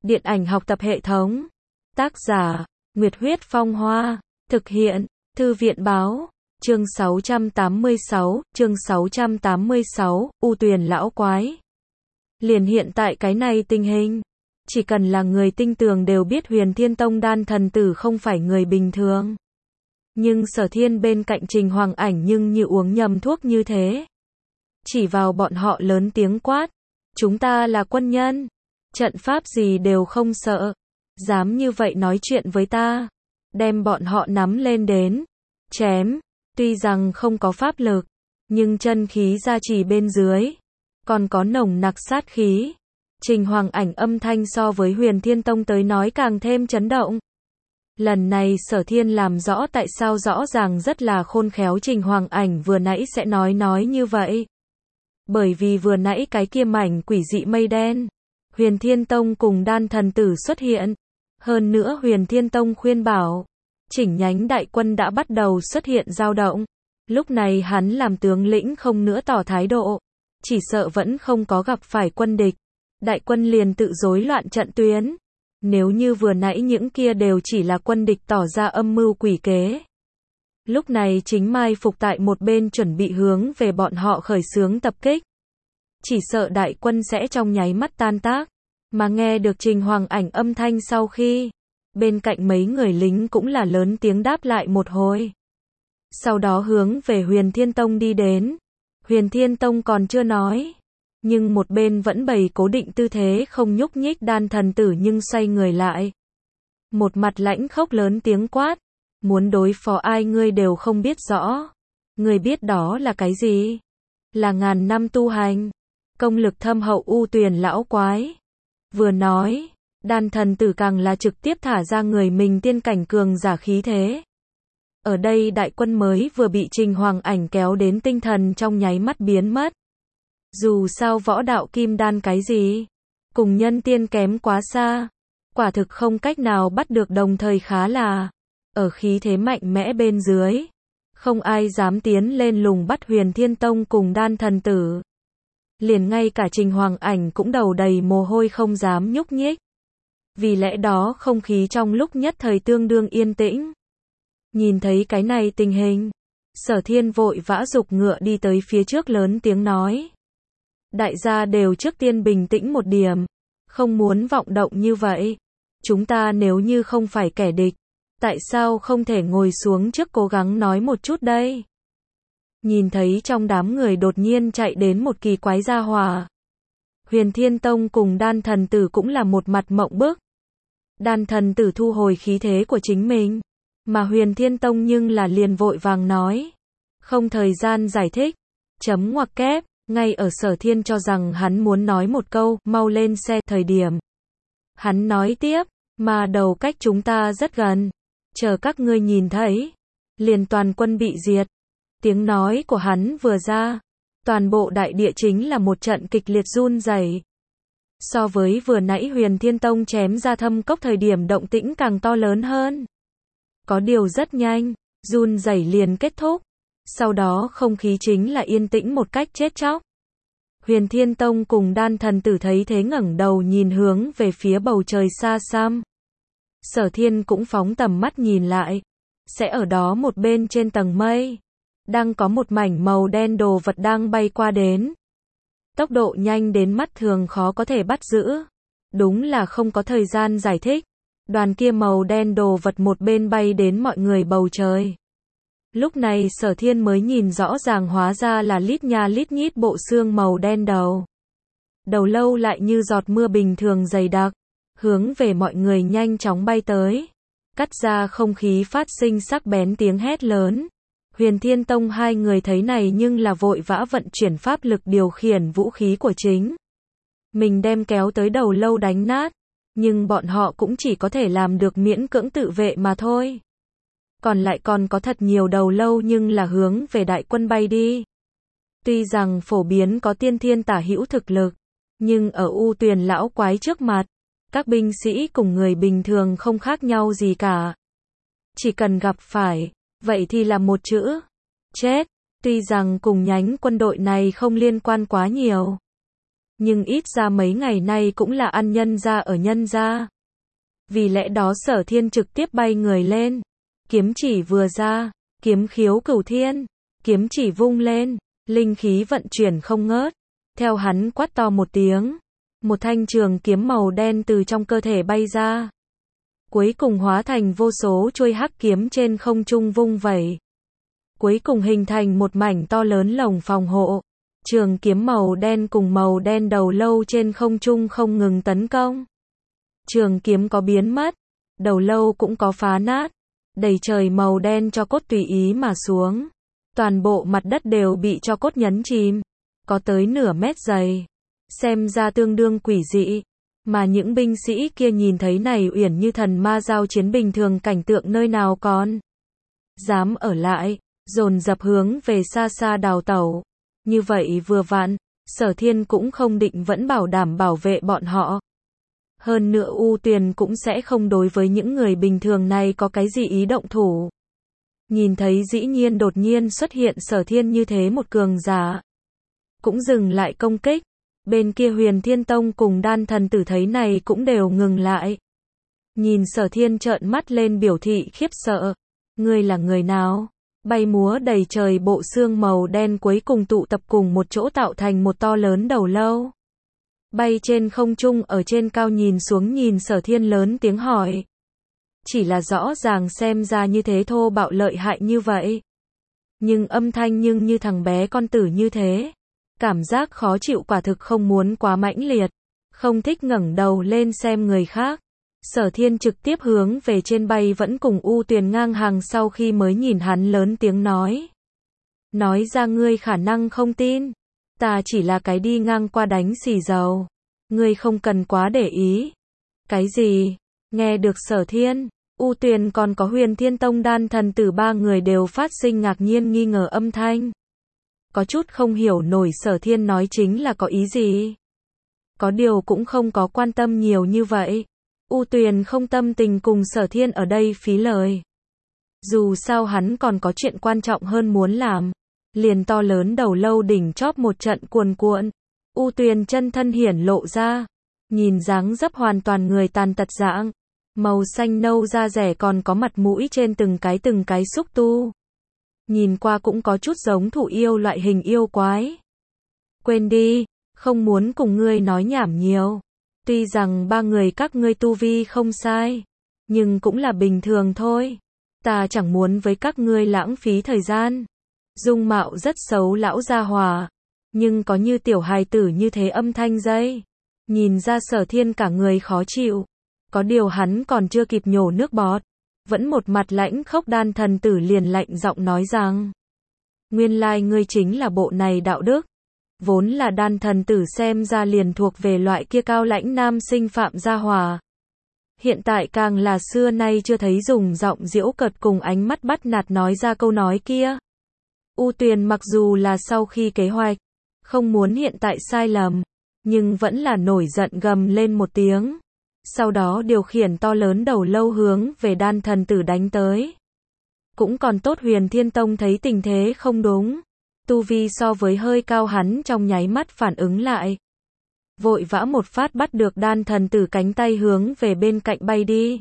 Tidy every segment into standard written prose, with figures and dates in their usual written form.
Điện ảnh học tập hệ thống. Tác giả, Nguyệt Huyết Phong Hoa. Thực hiện, Thư viện Báo. Chương 686, U Tuyền lão quái. Liền hiện tại cái này tình hình, chỉ cần là người tinh tường đều biết Huyền Thiên Tông Đan thần tử không phải người bình thường. Nhưng Sở Thiên bên cạnh Trình Hoàng Ảnh nhưng như uống nhầm thuốc như thế. Chỉ vào bọn họ lớn tiếng quát, chúng ta là quân nhân, trận pháp gì đều không sợ, dám như vậy nói chuyện với ta, đem bọn họ nắm lên đến, chém. Tuy rằng không có pháp lực, nhưng chân khí gia trì bên dưới, còn có nồng nặc sát khí. Trình Hoàng Ảnh âm thanh so với Huyền Thiên Tông tới nói càng thêm chấn động. Lần này Sở Thiên làm rõ tại sao rõ ràng rất là khôn khéo Trình Hoàng Ảnh vừa nãy sẽ nói như vậy. Bởi vì vừa nãy cái kia mảnh quỷ dị mây đen, Huyền Thiên Tông cùng Đan thần tử xuất hiện. Hơn nữa Huyền Thiên Tông khuyên bảo, chỉnh nhánh đại quân đã bắt đầu xuất hiện dao động. Lúc này hắn làm tướng lĩnh không nữa tỏ thái độ, chỉ sợ vẫn không có gặp phải quân địch, đại quân liền tự rối loạn trận tuyến. Nếu như vừa nãy những kia đều chỉ là quân địch tỏ ra âm mưu quỷ kế, lúc này chính mai phục tại một bên chuẩn bị hướng về bọn họ khởi xướng tập kích, chỉ sợ đại quân sẽ trong nháy mắt tan tác. Mà nghe được Trình Hoàng Ảnh âm thanh sau khi, bên cạnh mấy người lính cũng là lớn tiếng đáp lại một hồi. Sau đó hướng về Huyền Thiên Tông đi đến. Huyền Thiên Tông còn chưa nói, nhưng một bên vẫn bày cố định tư thế không nhúc nhích Đan thần tử nhưng xoay người lại. Một mặt lãnh khốc lớn tiếng quát, muốn đối phó ai ngươi đều không biết rõ. Ngươi biết đó là cái gì? Là ngàn năm tu hành, công lực thâm hậu U Tuyền lão quái. Vừa nói, Đan thần tử càng là trực tiếp thả ra người mình tiên cảnh cường giả khí thế. Ở đây đại quân mới vừa bị Trình Hoàng Ảnh kéo đến tinh thần trong nháy mắt biến mất. Dù sao võ đạo kim đan cái gì, cùng nhân tiên kém quá xa, quả thực không cách nào bắt được, đồng thời khá là, ở khí thế mạnh mẽ bên dưới, không ai dám tiến lên lùng bắt Huyền Thiên Tông cùng Đan thần tử. Liền ngay cả Trình Hoàng Ảnh cũng đầu đầy mồ hôi không dám nhúc nhích. Vì lẽ đó không khí trong lúc nhất thời tương đương yên tĩnh. Nhìn thấy cái này tình hình, Sở Thiên vội vã giục ngựa đi tới phía trước lớn tiếng nói. Đại gia đều trước tiên bình tĩnh một điểm, không muốn vọng động như vậy. Chúng ta nếu như không phải kẻ địch, tại sao không thể ngồi xuống trước cố gắng nói một chút đây? Nhìn thấy trong đám người đột nhiên chạy đến một kỳ quái gia hỏa, Huyền Thiên Tông cùng Đan thần tử cũng là một mặt mộng bức. Đan thần tử thu hồi khí thế của chính mình, mà Huyền Thiên Tông nhưng là liền vội vàng nói, không thời gian giải thích, chấm ngoặc kép. Ngay ở Sở Thiên cho rằng hắn muốn nói một câu, mau lên xe, thời điểm. Hắn nói tiếp, mà đầu cách chúng ta rất gần, chờ các ngươi nhìn thấy, liền toàn quân bị diệt. Tiếng nói của hắn vừa ra, toàn bộ đại địa chính là một trận kịch liệt run rẩy. So với vừa nãy Huyền Thiên Tông chém ra Thâm Cốc thời điểm động tĩnh càng to lớn hơn. Có điều rất nhanh, run rẩy liền kết thúc. Sau đó không khí chính là yên tĩnh một cách chết chóc. Huyền Thiên Tông cùng Đan thần tử thấy thế ngẩng đầu nhìn hướng về phía bầu trời xa xăm. Sở Thiên cũng phóng tầm mắt nhìn lại. Sẽ ở đó một bên trên tầng mây, đang có một mảnh màu đen đồ vật đang bay qua đến. Tốc độ nhanh đến mắt thường khó có thể bắt giữ. Đúng là không có thời gian giải thích. Đoàn kia màu đen đồ vật một bên bay đến mọi người bầu trời. Lúc này Sở Thiên mới nhìn rõ ràng hóa ra là lít nha lít nhít bộ xương màu đen đầu. Đầu lâu lại như giọt mưa bình thường dày đặc, hướng về mọi người nhanh chóng bay tới. Cắt ra không khí phát sinh sắc bén tiếng hét lớn. Huyền Thiên Tông hai người thấy này nhưng là vội vã vận chuyển pháp lực điều khiển vũ khí của chính mình đem kéo tới đầu lâu đánh nát. Nhưng bọn họ cũng chỉ có thể làm được miễn cưỡng tự vệ mà thôi. Còn lại còn có thật nhiều đầu lâu nhưng là hướng về đại quân bay đi. Tuy rằng phổ biến có tiên thiên tả hữu thực lực, nhưng ở U Tuyền lão quái trước mặt, các binh sĩ cùng người bình thường không khác nhau gì cả. Chỉ cần gặp phải, vậy thì là một chữ, chết. Tuy rằng cùng nhánh quân đội này không liên quan quá nhiều, Nhưng ít ra mấy ngày nay cũng là ăn nhân gia ở nhân gia. Vì lẽ đó Sở Thiên trực tiếp bay người lên. Kiếm chỉ vừa ra, kiếm khiếu cửu thiên, kiếm chỉ vung lên, linh khí vận chuyển không ngớt. Theo hắn quát to một tiếng, một thanh trường kiếm màu đen từ trong cơ thể bay ra. Cuối cùng hóa thành vô số chuôi hắc kiếm trên không trung vung vẩy. Cuối cùng hình thành một mảnh to lớn lồng phòng hộ. Trường kiếm màu đen cùng màu đen đầu lâu trên không trung không ngừng tấn công. Trường kiếm có biến mất, đầu lâu cũng có phá nát, đầy trời màu đen tro cốt tùy ý mà xuống. Toàn bộ mặt đất đều bị tro cốt nhấn chìm, có tới nửa mét dày. Xem ra tương đương quỷ dị. Mà những binh sĩ kia nhìn thấy này uyển như thần ma giao chiến bình thường cảnh tượng nơi nào còn dám ở lại, dồn dập hướng về xa xa đào tẩu. Như vậy vừa vặn, Sở Thiên cũng không định vẫn bảo đảm bảo vệ bọn họ. Hơn nữa U Tuyền cũng sẽ không đối với những người bình thường này có cái gì ý động thủ. Nhìn thấy dĩ nhiên đột nhiên xuất hiện Sở Thiên như thế một cường giả, cũng dừng lại công kích. Bên kia Huyền Thiên Tông cùng Đan Thần Tử thấy này cũng đều ngừng lại. Nhìn Sở Thiên trợn mắt lên biểu thị khiếp sợ. Ngươi là người nào? Bay múa đầy trời bộ xương màu đen cuối cùng tụ tập cùng một chỗ tạo thành một to lớn đầu lâu. Bay trên không trung ở trên cao nhìn xuống nhìn Sở Thiên lớn tiếng hỏi. Chỉ là rõ ràng xem ra như thế thô bạo lợi hại như vậy. Nhưng âm thanh nhưng như thằng bé con tử như thế. Cảm giác khó chịu quả thực không muốn quá mãnh liệt. Không thích ngẩng đầu lên xem người khác. Sở Thiên trực tiếp hướng về trên bay vẫn cùng U Tuyền ngang hàng sau khi mới nhìn hắn lớn tiếng nói. Nói ra ngươi khả năng không tin. Ta chỉ là cái đi ngang qua đánh xì dầu. Ngươi không cần quá để ý. Cái gì? Nghe được Sở Thiên, U Tuyền còn có Huyền Thiên Tông Đan Thần Tử ba người đều phát sinh ngạc nhiên nghi ngờ âm thanh. Có chút không hiểu nổi Sở Thiên nói chính là có ý gì. Có điều cũng không có quan tâm nhiều như vậy. U Tuyền không tâm tình cùng Sở Thiên ở đây phí lời. Dù sao hắn còn có chuyện quan trọng hơn muốn làm. Liền to lớn đầu lâu đỉnh chóp một trận cuồn cuộn. U Tuyền chân thân hiển lộ ra. Nhìn dáng dấp hoàn toàn người tàn tật dạng. Màu xanh nâu da rẻ còn có mặt mũi trên từng cái xúc tu. Nhìn qua cũng có chút giống thụ yêu loại hình yêu quái. Quên đi, không muốn cùng ngươi nói nhảm nhiều. Tuy rằng ba người các ngươi tu vi không sai, nhưng cũng là bình thường thôi. Ta chẳng muốn với các ngươi lãng phí thời gian. Dung mạo rất xấu lão gia hòa, nhưng có như tiểu hài tử như thế âm thanh dây. Nhìn ra Sở Thiên cả người khó chịu. Có điều hắn còn chưa kịp nhổ nước bọt. Vẫn một mặt lãnh khốc Đan Thần Tử liền lạnh giọng nói rằng. Nguyên lai ngươi chính là bộ này đạo đức. Vốn là Đan Thần Tử xem ra liền thuộc về loại kia cao lãnh nam sinh Phạm Gia Hòa. Hiện tại càng là xưa nay chưa thấy dùng giọng giễu cợt cùng ánh mắt bắt nạt nói ra câu nói kia. U Tuyền mặc dù là sau khi kế hoạch, không muốn hiện tại sai lầm, nhưng vẫn là nổi giận gầm lên một tiếng. Sau đó điều khiển to lớn đầu lâu hướng về Đan Thần Tử đánh tới. Cũng còn tốt Huyền Thiên Tông thấy tình thế không đúng. Tu vi so với hơi cao hắn trong nháy mắt phản ứng lại. Vội vã một phát bắt được Đan Thần Tử cánh tay hướng về bên cạnh bay đi.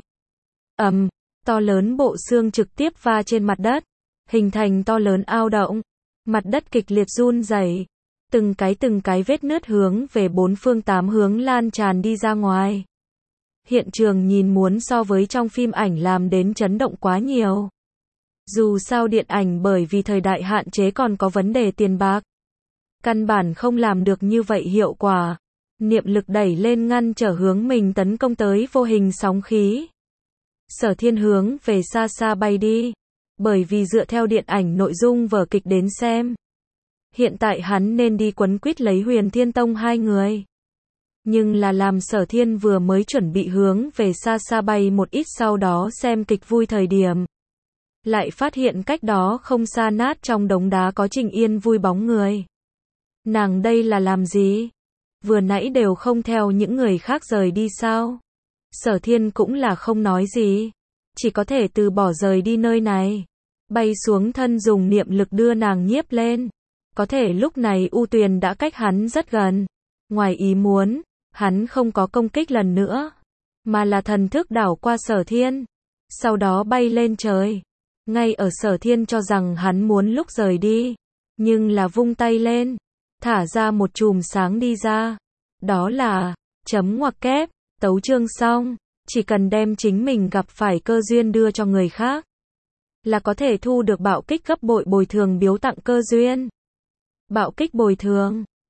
To lớn bộ xương trực tiếp va trên mặt đất. Hình thành to lớn ao động. Mặt đất kịch liệt run rẩy. Từng cái vết nứt hướng về bốn phương tám hướng lan tràn đi ra ngoài. Hiện trường nhìn muốn so với trong phim ảnh làm đến chấn động quá nhiều. Dù sao điện ảnh bởi vì thời đại hạn chế còn có vấn đề tiền bạc. Căn bản không làm được như vậy hiệu quả. Niệm lực đẩy lên ngăn trở hướng mình tấn công tới vô hình sóng khí. Sở Thiên hướng về xa xa bay đi. Bởi vì dựa theo điện ảnh nội dung vở kịch đến xem. Hiện tại hắn nên đi quấn quýt lấy Huyền Thiên Tông hai người. Nhưng là làm Sở Thiên vừa mới chuẩn bị hướng về xa xa bay một ít sau đó xem kịch vui thời điểm. Lại phát hiện cách đó không xa nát trong đống đá có Trình Yên vui bóng người. Nàng đây là làm gì? Vừa nãy đều không theo những người khác rời đi sao? Sở Thiên cũng là không nói gì. Chỉ có thể từ bỏ rời đi nơi này. Bay xuống thân dùng niệm lực đưa nàng nhiếp lên. Có thể lúc này U Tuyền đã cách hắn rất gần. Ngoài ý muốn, hắn không có công kích lần nữa, mà là thần thức đảo qua Sở Thiên, sau đó bay lên trời. Ngay ở Sở Thiên cho rằng hắn muốn lúc rời đi, nhưng là vung tay lên, thả ra một chùm sáng đi ra. Đó là chấm ngoặc kép, tấu chương xong, chỉ cần đem chính mình gặp phải cơ duyên đưa cho người khác, là có thể thu được bạo kích gấp bội bồi thường biếu tặng cơ duyên. Bạo kích bồi thường